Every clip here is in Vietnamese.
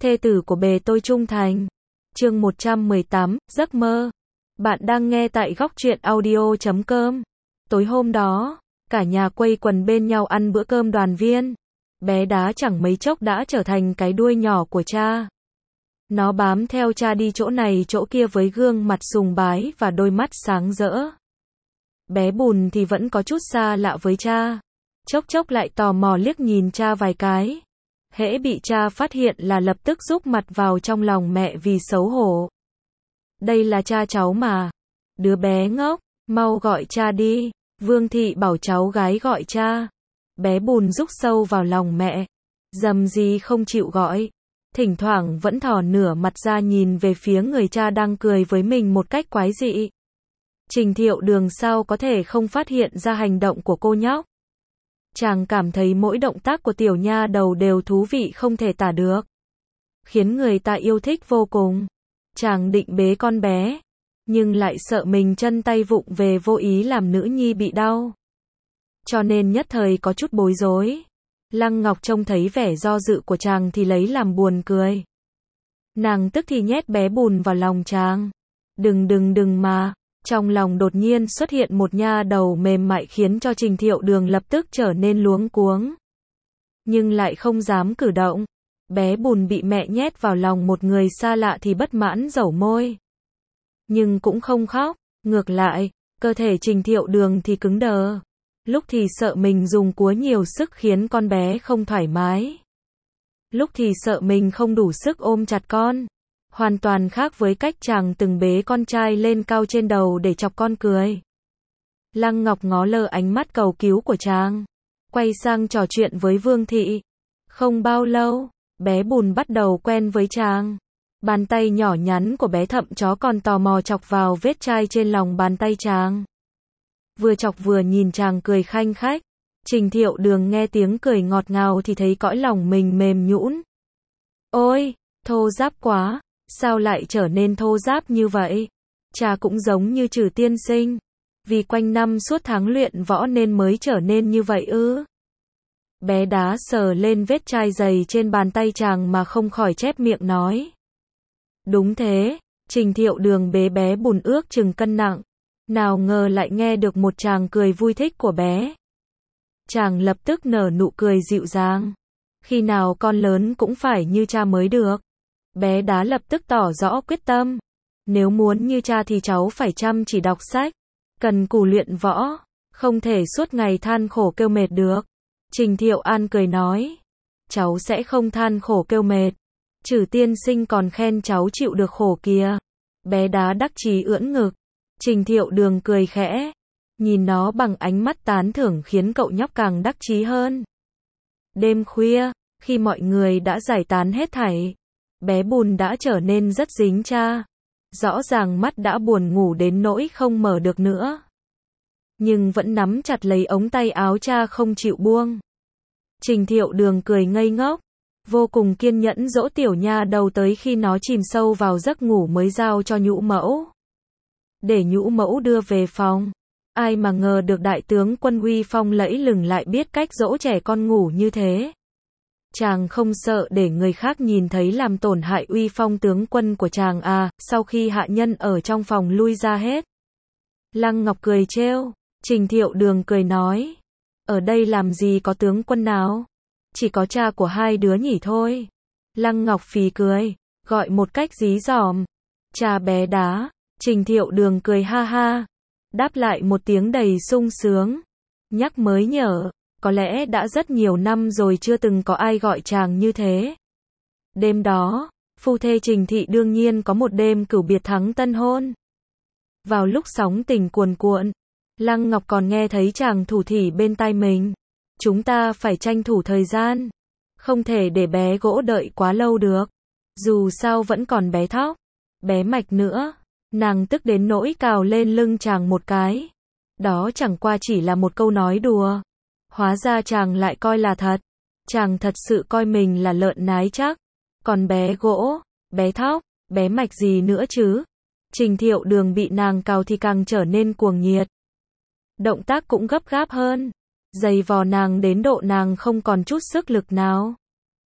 thê tử của bề tôi trung thành. Chương 118, giấc mơ. Bạn đang nghe tại góc truyện audio.com. Tối hôm đó, cả nhà quây quần bên nhau ăn bữa cơm đoàn viên. Bé đá chẳng mấy chốc đã trở thành cái đuôi nhỏ của cha. Nó bám theo cha đi chỗ này chỗ kia với gương mặt sùng bái và đôi mắt sáng rỡ. Bé Bùn thì vẫn có chút xa lạ với cha. Chốc chốc lại tò mò liếc nhìn cha vài cái. Hễ bị cha phát hiện là lập tức rúc mặt vào trong lòng mẹ vì xấu hổ. Đây là cha cháu mà. Đứa bé ngốc, mau gọi cha đi. Vương Thị bảo cháu gái gọi cha. Bé Bùn rúc sâu vào lòng mẹ. Dầm gì không chịu gọi. Thỉnh thoảng vẫn thò nửa mặt ra nhìn về phía người cha đang cười với mình một cách quái dị. Trình Thiệu Đường sao có thể không phát hiện ra hành động của cô nhóc. Chàng cảm thấy mỗi động tác của tiểu nha đầu đều thú vị không thể tả được. Khiến người ta yêu thích vô cùng. Chàng định bế con bé. Nhưng lại sợ mình chân tay vụng về vô ý làm nữ nhi bị đau. Cho nên nhất thời có chút bối rối. Lăng Ngọc trông thấy vẻ do dự của chàng thì lấy làm buồn cười. Nàng tức thì nhét bé Bùn vào lòng chàng. Đừng mà. Trong lòng đột nhiên xuất hiện một nha đầu mềm mại khiến cho Trình Thiệu Đường lập tức trở nên luống cuống. Nhưng lại không dám cử động. Bé Bùn bị mẹ nhét vào lòng một người xa lạ thì bất mãn dẩu môi. Nhưng cũng không khóc, ngược lại, cơ thể Trình Thiệu Đường thì cứng đờ. Lúc thì sợ mình dùng cúa nhiều sức khiến con bé không thoải mái. Lúc thì sợ mình không đủ sức ôm chặt con. Hoàn toàn khác với cách chàng từng bế con trai lên cao trên đầu để chọc con cười. Lăng Ngọc ngó lơ ánh mắt cầu cứu của chàng. Quay sang trò chuyện với Vương Thị. Không bao lâu, bé Bùn bắt đầu quen với chàng. Bàn tay nhỏ nhắn của bé thậm chó còn tò mò chọc vào vết chai trên lòng bàn tay chàng. Vừa chọc vừa nhìn chàng cười khanh khách. Trình Thiệu Đường nghe tiếng cười ngọt ngào thì thấy cõi lòng mình mềm nhũn. Ôi, thô ráp quá. Sao lại trở nên thô ráp như vậy? Cha cũng giống như Trừ tiên sinh. Vì quanh năm suốt tháng luyện võ nên mới trở nên như vậy ư? Bé đá sờ lên vết chai dày trên bàn tay chàng mà không khỏi chép miệng nói. Đúng thế, Trình Thiệu Đường bế bé Bùn ước chừng cân nặng. Nào ngờ lại nghe được một chàng cười vui thích của bé. Chàng lập tức nở nụ cười dịu dàng. Khi nào con lớn cũng phải như cha mới được. Bé đá lập tức tỏ rõ quyết tâm. Nếu muốn như cha thì cháu phải chăm chỉ đọc sách. Cần cù luyện võ. Không thể suốt ngày than khổ kêu mệt được. Trình Thiệu An cười nói. Cháu sẽ không than khổ kêu mệt. Trừ tiên sinh còn khen cháu chịu được khổ kìa. Bé đá đắc chí ưỡn ngực. Trình Thiệu Đường cười khẽ. Nhìn nó bằng ánh mắt tán thưởng khiến cậu nhóc càng đắc chí hơn. Đêm khuya, khi mọi người đã giải tán hết thảy. Bé Bùn đã trở nên rất dính cha. Rõ ràng mắt đã buồn ngủ đến nỗi không mở được nữa. Nhưng vẫn nắm chặt lấy ống tay áo cha không chịu buông. Trình Thiệu Đường cười ngây ngốc. Vô cùng kiên nhẫn dỗ tiểu nha đầu tới khi nó chìm sâu vào giấc ngủ mới giao cho Nhũ Mẫu. Để Nhũ Mẫu đưa về phòng. Ai mà ngờ được đại tướng quân uy phong lẫy lừng lại biết cách dỗ trẻ con ngủ như thế. Chàng không sợ để người khác nhìn thấy làm tổn hại uy phong tướng quân của chàng à, sau khi hạ nhân ở trong phòng lui ra hết. Lăng Ngọc cười trêu, Trình Thiệu Đường cười nói. Ở đây làm gì có tướng quân nào? Chỉ có cha của hai đứa nhỉ thôi. Lăng Ngọc phì cười, gọi một cách dí dỏm. Cha bé đá, Trình Thiệu Đường cười ha ha. Đáp lại một tiếng đầy sung sướng. Nhắc mới nhở. Có lẽ đã rất nhiều năm rồi chưa từng có ai gọi chàng như thế. Đêm đó, phu thê Trình Thị đương nhiên có một đêm cửu biệt thắng tân hôn. Vào lúc sóng tình cuồn cuộn, Lăng Ngọc còn nghe thấy chàng thủ thỉ bên tai mình. Chúng ta phải tranh thủ thời gian. Không thể để bé gỗ đợi quá lâu được. Dù sao vẫn còn bé Thóc, bé Mạch nữa. Nàng tức đến nỗi cào lên lưng chàng một cái. Đó chẳng qua chỉ là một câu nói đùa. Hóa ra chàng lại coi là thật. Chàng thật sự coi mình là lợn nái chắc. Còn bé gỗ, bé Thóc, bé Mạch gì nữa chứ? Trình Thiệu Đường bị nàng cào thì càng trở nên cuồng nhiệt. Động tác cũng gấp gáp hơn. Giày vò nàng đến độ nàng không còn chút sức lực nào.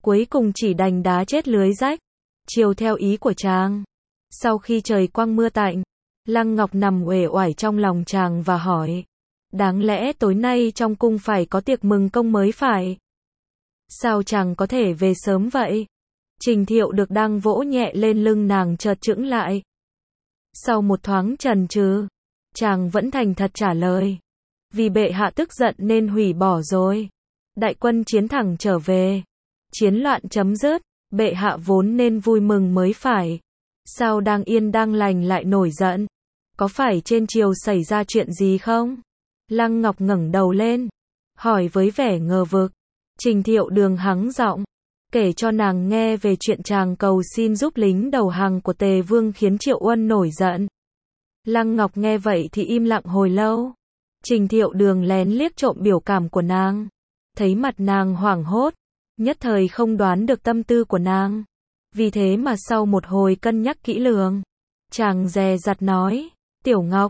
Cuối cùng chỉ đành đá chết lưới rách, chiều theo ý của chàng. Sau khi trời quang mưa tạnh, Lăng Ngọc nằm uể oải trong lòng chàng và hỏi, đáng lẽ tối nay trong cung phải có tiệc mừng công mới phải? Sao chàng có thể về sớm vậy? Trình Thiệu được đang vỗ nhẹ lên lưng nàng chợt chững lại. Sau một thoáng chần chừ, chàng vẫn thành thật trả lời, vì bệ hạ tức giận nên hủy bỏ rồi. Đại quân chiến thẳng trở về, chiến loạn chấm dứt, bệ hạ vốn nên vui mừng mới phải. Sao đang yên đang lành lại nổi giận? Có phải trên triều xảy ra chuyện gì không? Lăng Ngọc ngẩng đầu lên, hỏi với vẻ ngờ vực. Trình Thiệu Đường hắng giọng, kể cho nàng nghe về chuyện chàng cầu xin giúp lính đầu hàng của Tề Vương khiến Triệu Uân nổi giận. Lăng Ngọc nghe vậy thì im lặng hồi lâu. Trình Thiệu Đường lén liếc trộm biểu cảm của nàng, thấy mặt nàng hoảng hốt, nhất thời không đoán được tâm tư của nàng. Vì thế mà sau một hồi cân nhắc kỹ lưỡng, chàng dè dặt nói, Tiểu Ngọc,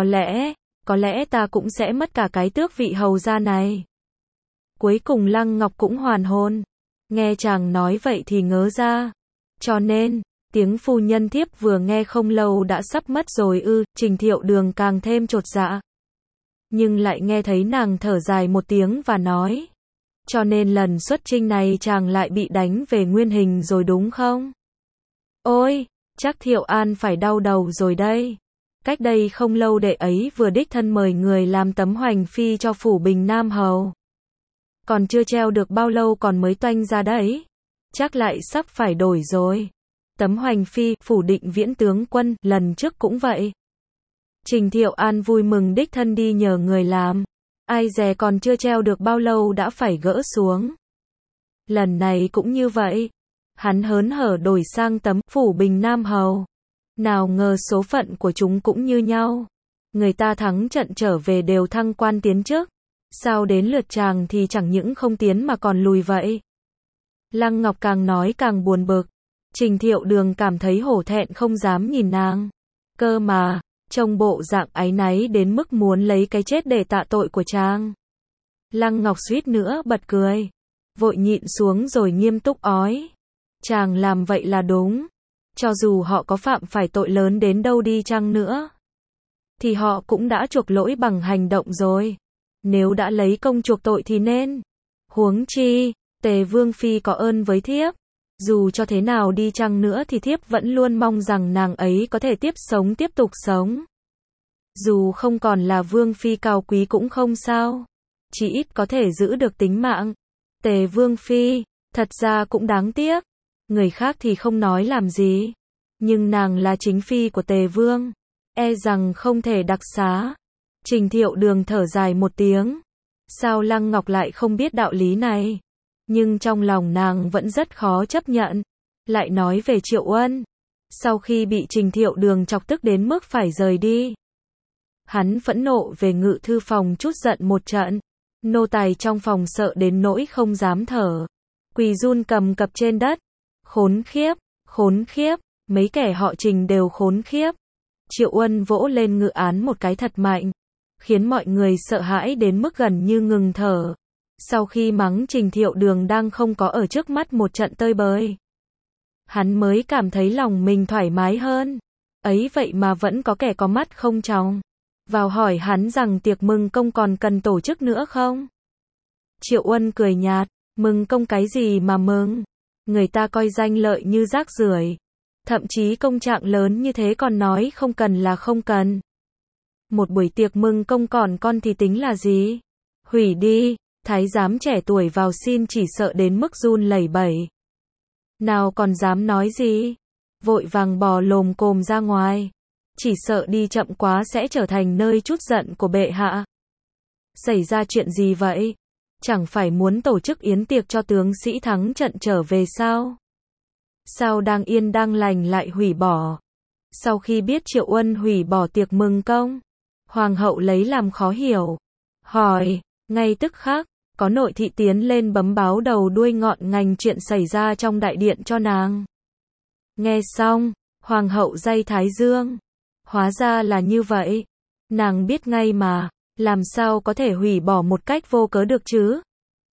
có lẽ ta cũng sẽ mất cả cái tước vị hầu gia này. Cuối cùng Lăng Ngọc cũng hoàn hồn, nghe chàng nói vậy thì ngớ ra. Cho nên, tiếng phu nhân thiếp vừa nghe không lâu đã sắp mất rồi ư? Trình Thiệu Đường càng thêm chột dạ. Nhưng lại nghe thấy nàng thở dài một tiếng và nói, cho nên lần xuất chinh này chàng lại bị đánh về nguyên hình rồi đúng không? Ôi, chắc Thiệu An phải đau đầu rồi đây. Cách đây không lâu đệ ấy vừa đích thân mời người làm tấm hoành phi cho phủ Bình Nam Hầu. Còn chưa treo được bao lâu còn mới toanh ra đấy. Chắc lại sắp phải đổi rồi. Tấm hoành phi, phủ Định Viễn tướng quân, lần trước cũng vậy. Trình Thiệu An vui mừng đích thân đi nhờ người làm. Ai dè còn chưa treo được bao lâu đã phải gỡ xuống. Lần này cũng như vậy. Hắn hớn hở đổi sang tấm phủ Bình Nam Hầu. Nào ngờ số phận của chúng cũng như nhau. Người ta thắng trận trở về đều thăng quan tiến chức. Sao đến lượt chàng thì chẳng những không tiến mà còn lùi vậy? Lăng Ngọc càng nói càng buồn bực. Trình Thiệu Đường cảm thấy hổ thẹn không dám nhìn nàng. Cơ mà, trông bộ dạng áy náy đến mức muốn lấy cái chết để tạ tội của chàng. Lăng Ngọc suýt nữa bật cười. Vội nhịn xuống rồi nghiêm túc ói. Chàng làm vậy là đúng. Cho dù họ có phạm phải tội lớn đến đâu đi chăng nữa, thì họ cũng đã chuộc lỗi bằng hành động rồi. Nếu đã lấy công chuộc tội thì nên. Huống chi, Tề Vương Phi có ơn với thiếp. Dù cho thế nào đi chăng nữa thì thiếp vẫn luôn mong rằng nàng ấy có thể tiếp tục sống. Dù không còn là Vương Phi cao quý cũng không sao. Chỉ ít có thể giữ được tính mạng. Tề Vương Phi, thật ra cũng đáng tiếc. Người khác thì không nói làm gì. Nhưng nàng là chính phi của Tề Vương. E rằng không thể đặc xá. Trình Thiệu Đường thở dài một tiếng. Sao Lăng Ngọc lại không biết đạo lý này? Nhưng trong lòng nàng vẫn rất khó chấp nhận. Lại nói về Triệu Uân. Sau khi bị Trình Thiệu Đường chọc tức đến mức phải rời đi, hắn phẫn nộ về ngự thư phòng trút giận một trận. Nô tài trong phòng sợ đến nỗi không dám thở. Quỳ run cầm cập trên đất. Khốn khiếp, mấy kẻ họ Trình đều khốn khiếp. Triệu Uân vỗ lên ngự án một cái thật mạnh, khiến mọi người sợ hãi đến mức gần như ngừng thở. Sau khi mắng Trình Thiệu Đường đang không có ở trước mắt một trận tơi bời, hắn mới cảm thấy lòng mình thoải mái hơn. Ấy vậy mà vẫn có kẻ có mắt không tròng vào hỏi hắn rằng tiệc mừng công còn cần tổ chức nữa không? Triệu Uân cười nhạt, mừng công cái gì mà mừng? Người ta coi danh lợi như rác rưởi. Thậm chí công trạng lớn như thế còn nói không cần là không cần. Một buổi tiệc mừng công còn con thì tính là gì? Hủy đi. Thái giám trẻ tuổi vào xin chỉ sợ đến mức run lẩy bẩy. Nào còn dám nói gì? Vội vàng bò lồm cồm ra ngoài. Chỉ sợ đi chậm quá sẽ trở thành nơi trút giận của bệ hạ. Xảy ra chuyện gì vậy? Chẳng phải muốn tổ chức yến tiệc cho tướng sĩ thắng trận trở về sao? Sao đang yên đang lành lại hủy bỏ? Sau khi biết Triệu Uân hủy bỏ tiệc mừng công, Hoàng hậu lấy làm khó hiểu. Hỏi, ngay tức khắc, có nội thị tiến lên bấm báo đầu đuôi ngọn ngành chuyện xảy ra trong đại điện cho nàng. Nghe xong, Hoàng hậu day thái dương. Hóa ra là như vậy. Nàng biết ngay mà, làm sao có thể hủy bỏ một cách vô cớ được chứ?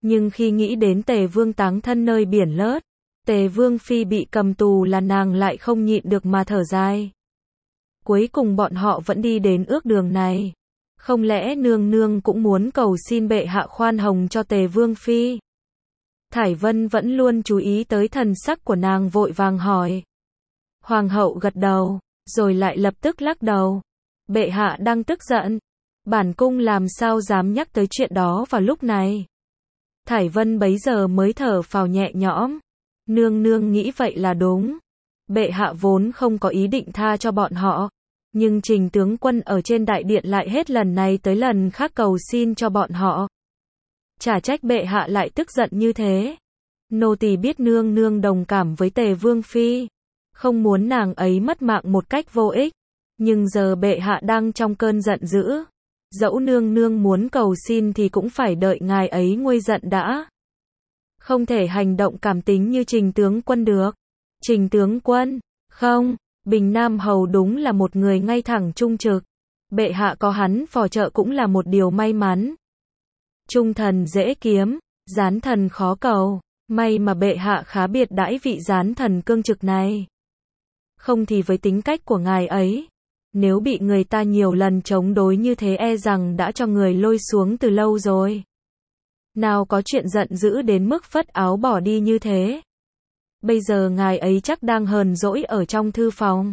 Nhưng khi nghĩ đến Tề Vương táng thân nơi biển lớt, Tề Vương Phi bị cầm tù là nàng lại không nhịn được mà thở dài. Cuối cùng bọn họ vẫn đi đến ước đường này. Không lẽ nương nương cũng muốn cầu xin bệ hạ khoan hồng cho Tề Vương Phi? Thải Vân vẫn luôn chú ý tới thần sắc của nàng, vội vàng hỏi. Hoàng hậu gật đầu, rồi lại lập tức lắc đầu. Bệ hạ đang tức giận. Bản cung làm sao dám nhắc tới chuyện đó vào lúc này. Thải Vân bấy giờ mới thở phào nhẹ nhõm. Nương nương nghĩ vậy là đúng. Bệ hạ vốn không có ý định tha cho bọn họ. Nhưng Trình tướng quân ở trên đại điện lại hết lần này tới lần khác cầu xin cho bọn họ. Chả trách bệ hạ lại tức giận như thế. Nô tỳ biết nương nương đồng cảm với Tề Vương Phi, không muốn nàng ấy mất mạng một cách vô ích. Nhưng giờ bệ hạ đang trong cơn giận dữ. Dẫu nương nương muốn cầu xin thì cũng phải đợi ngài ấy nguôi giận đã. Không thể hành động cảm tính như Trình tướng quân được. Trình tướng quân, không, Bình Nam Hầu đúng là một người ngay thẳng trung trực. Bệ hạ có hắn phò trợ cũng là một điều may mắn. Trung thần dễ kiếm, gián thần khó cầu. May mà bệ hạ khá biệt đãi vị gián thần cương trực này. Không thì với tính cách của ngài ấy, nếu bị người ta nhiều lần chống đối như thế e rằng đã cho người lôi xuống từ lâu rồi. Nào có chuyện giận dữ đến mức phất áo bỏ đi như thế. Bây giờ ngài ấy chắc đang hờn dỗi ở trong thư phòng.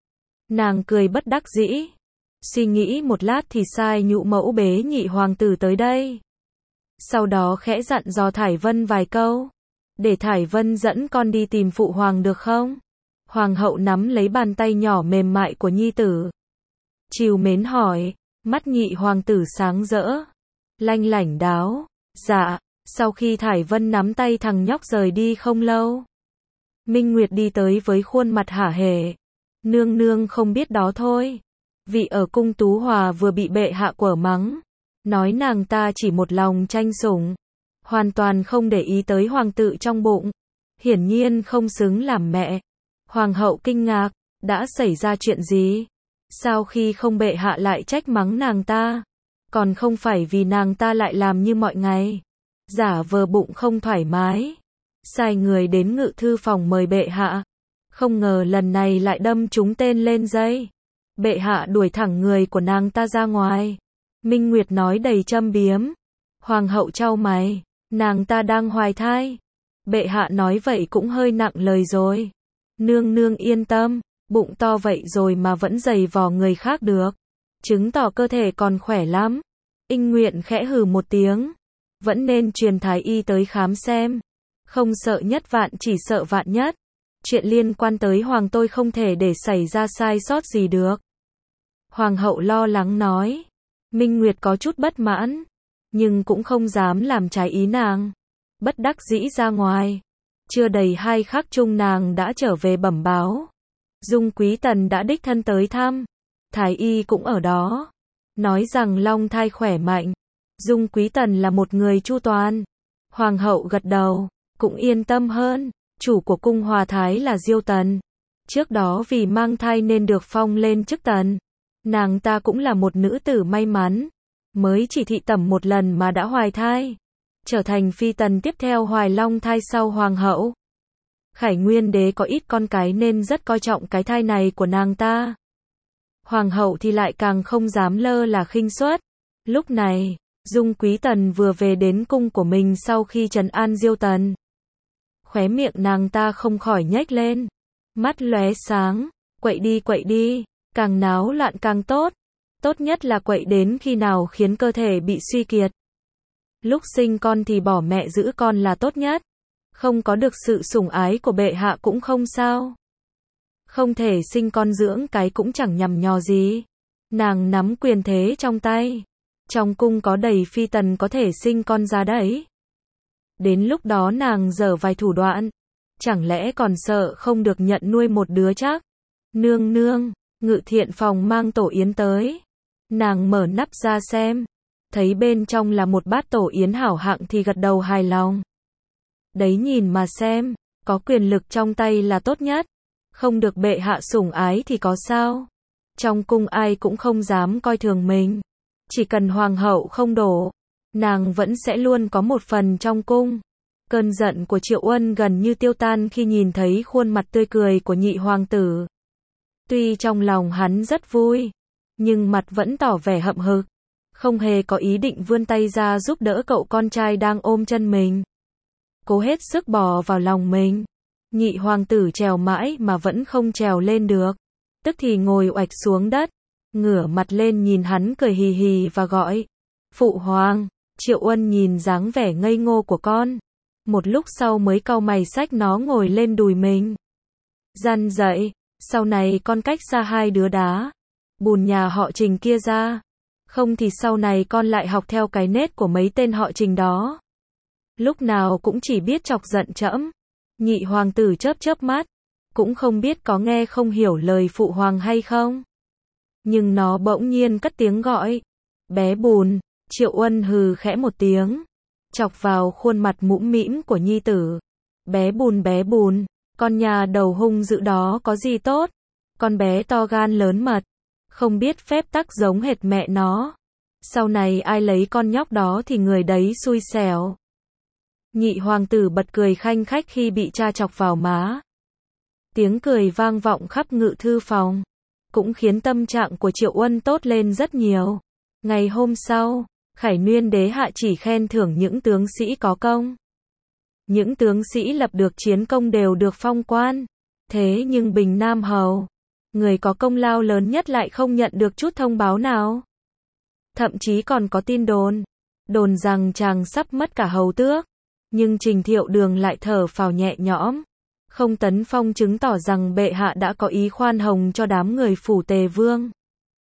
Nàng cười bất đắc dĩ. Suy nghĩ một lát thì sai nhụ mẫu bế nhị hoàng tử tới đây. Sau đó khẽ dặn dò Thải Vân vài câu. Để Thải Vân dẫn con đi tìm phụ hoàng được không? Hoàng hậu nắm lấy bàn tay nhỏ mềm mại của nhi tử. Trìu mến hỏi. Mắt nhị hoàng tử sáng rỡ. Lanh lảnh đáo. Dạ. Sau khi Thải Vân nắm tay thằng nhóc rời đi không lâu, Minh Nguyệt đi tới với khuôn mặt hả hề. Nương nương không biết đó thôi. Vị ở cung Tú Hòa vừa bị bệ hạ quở mắng. Nói nàng ta chỉ một lòng tranh sủng. Hoàn toàn không để ý tới hoàng tử trong bụng. Hiển nhiên không xứng làm mẹ. Hoàng hậu kinh ngạc. Đã xảy ra chuyện gì? Sao khi không bệ hạ lại trách mắng nàng ta? Còn không phải vì nàng ta lại làm như mọi ngày. Giả vờ bụng không thoải mái. Sai người đến ngự thư phòng mời bệ hạ. Không ngờ lần này lại đâm trúng tên lên dây. Bệ hạ đuổi thẳng người của nàng ta ra ngoài. Minh Nguyệt nói đầy châm biếm. Hoàng hậu chau mày. Nàng ta đang hoài thai. Bệ hạ nói vậy cũng hơi nặng lời rồi. Nương nương yên tâm. Bụng to vậy rồi mà vẫn giày vò người khác được. Chứng tỏ cơ thể còn khỏe lắm. Inh Nguyện khẽ hừ một tiếng. Vẫn nên truyền thái y tới khám xem. Không sợ nhất vạn chỉ sợ vạn nhất. Chuyện liên quan tới hoàng tôi không thể để xảy ra sai sót gì được. Hoàng hậu lo lắng nói. Minh Nguyệt có chút bất mãn. Nhưng cũng không dám làm trái ý nàng. Bất đắc dĩ ra ngoài. Chưa đầy 2 khắc chung nàng đã trở về bẩm báo. Dung Quý Tần đã đích thân tới thăm. Thái y cũng ở đó. Nói rằng long thai khỏe mạnh. Dung Quý Tần là một người chu toàn. Hoàng hậu gật đầu. Cũng yên tâm hơn. Chủ của cung Hòa Thái là Diêu Tần. Trước đó vì mang thai nên được phong lên chức tần. Nàng ta cũng là một nữ tử may mắn. Mới chỉ thị tẩm một lần mà đã hoài thai. Trở thành phi tần tiếp theo hoài long thai sau hoàng hậu. Khải Nguyên đế có ít con cái nên rất coi trọng cái thai này của nàng ta. Hoàng hậu thì lại càng không dám lơ là khinh suất. Lúc này, Dung Quý Tần vừa về đến cung của mình sau khi trấn an Diêu Tần. Khóe miệng nàng ta không khỏi nhếch lên. Mắt lóe sáng. Quậy đi. Càng náo loạn càng tốt. Tốt nhất là quậy đến khi nào khiến cơ thể bị suy kiệt. Lúc sinh con thì bỏ mẹ giữ con là tốt nhất. Không có được sự sủng ái của bệ hạ cũng không sao. Không thể sinh con dưỡng cái cũng chẳng nhằm nhò gì. Nàng nắm quyền thế trong tay. Trong cung có đầy phi tần có thể sinh con ra đấy. Đến lúc đó nàng giở vài thủ đoạn. Chẳng lẽ còn sợ không được nhận nuôi một đứa chắc? Nương nương, ngự thiện phòng mang tổ yến tới. Nàng mở nắp ra xem. Thấy bên trong là một bát tổ yến hảo hạng thì gật đầu hài lòng. Đấy nhìn mà xem, có quyền lực trong tay là tốt nhất. Không được bệ hạ sủng ái thì có sao? Trong cung ai cũng không dám coi thường mình. Chỉ cần hoàng hậu không đổ. nàng vẫn sẽ luôn có một phần trong cung. Cơn giận của Triệu Uân gần như tiêu tan khi nhìn thấy khuôn mặt tươi cười của nhị hoàng tử. Tuy trong lòng hắn rất vui, nhưng mặt vẫn tỏ vẻ hậm hực, không hề có ý định vươn tay ra giúp đỡ cậu con trai đang ôm chân mình. Cố hết sức bò vào lòng mình. Nhị hoàng tử trèo mãi mà vẫn không trèo lên được. Tức thì ngồi oạch xuống đất, ngửa mặt lên nhìn hắn cười hì hì và gọi, phụ hoàng. Triệu Uân nhìn dáng vẻ ngây ngô của con, một lúc sau mới cau mày xách nó ngồi lên đùi mình. Dằn dậy, sau này con cách xa hai đứa đá bùn nhà họ Trình kia ra, không thì sau này con lại học theo cái nết của mấy tên họ Trình đó. Lúc nào cũng chỉ biết chọc giận trẫm. Nhị hoàng tử chớp chớp mắt, cũng không biết có nghe không hiểu lời phụ hoàng hay không. Nhưng nó bỗng nhiên cất tiếng gọi, bé bùn. Triệu Uân hừ khẽ một tiếng, chọc vào khuôn mặt mũm mĩm của nhi tử. Bé bùn, con nhà đầu hung dữ đó có gì tốt? Con bé to gan lớn mật, không biết phép tắc giống hệt mẹ nó. Sau này ai lấy con nhóc đó thì người đấy xui xẻo. Nhị hoàng tử bật cười khanh khách khi bị cha chọc vào má. Tiếng cười vang vọng khắp ngự thư phòng, cũng khiến tâm trạng của Triệu Uân tốt lên rất nhiều. Ngày hôm sau, Khải Nguyên đế hạ chỉ khen thưởng những tướng sĩ có công. Những tướng sĩ lập được chiến công đều được phong quan. Thế nhưng Bình Nam Hầu, người có công lao lớn nhất lại không nhận được chút thông báo nào. Thậm chí còn có tin đồn rằng chàng sắp mất cả hầu tước. Nhưng Trình Thiệu Đường lại thở phào nhẹ nhõm, không tấn phong chứng tỏ rằng bệ hạ đã có ý khoan hồng cho đám người phủ Tề Vương.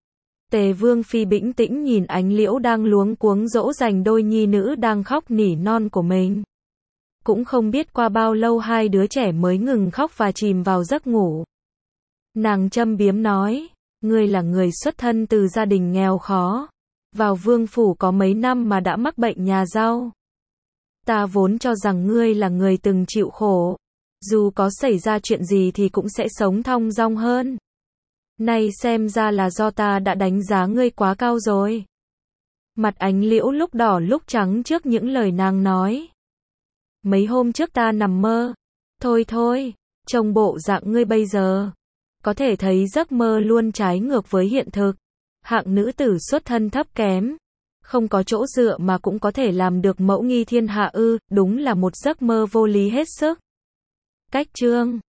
Tề Vương phi bĩnh tĩnh nhìn Ánh Liễu đang luống cuống dỗ dành đôi nhi nữ đang khóc nỉ non của mình. Cũng không biết qua bao lâu hai đứa trẻ mới ngừng khóc và chìm vào giấc ngủ. Nàng châm biếm nói, ngươi là người xuất thân từ gia đình nghèo khó, vào vương phủ có mấy năm mà đã mắc bệnh nhà rau. Ta vốn cho rằng ngươi là người từng chịu khổ, dù có xảy ra chuyện gì thì cũng sẽ sống thong dong hơn. Nay xem ra là do ta đã đánh giá ngươi quá cao rồi. Mặt Ánh Liễu lúc đỏ lúc trắng trước những lời nàng nói. Mấy hôm trước ta nằm mơ. Thôi, trông bộ dạng ngươi bây giờ, có thể thấy giấc mơ luôn trái ngược với hiện thực. Hạng nữ tử xuất thân thấp kém, không có chỗ dựa mà cũng có thể làm được mẫu nghi thiên hạ ư, đúng là một giấc mơ vô lý hết sức. Cách chương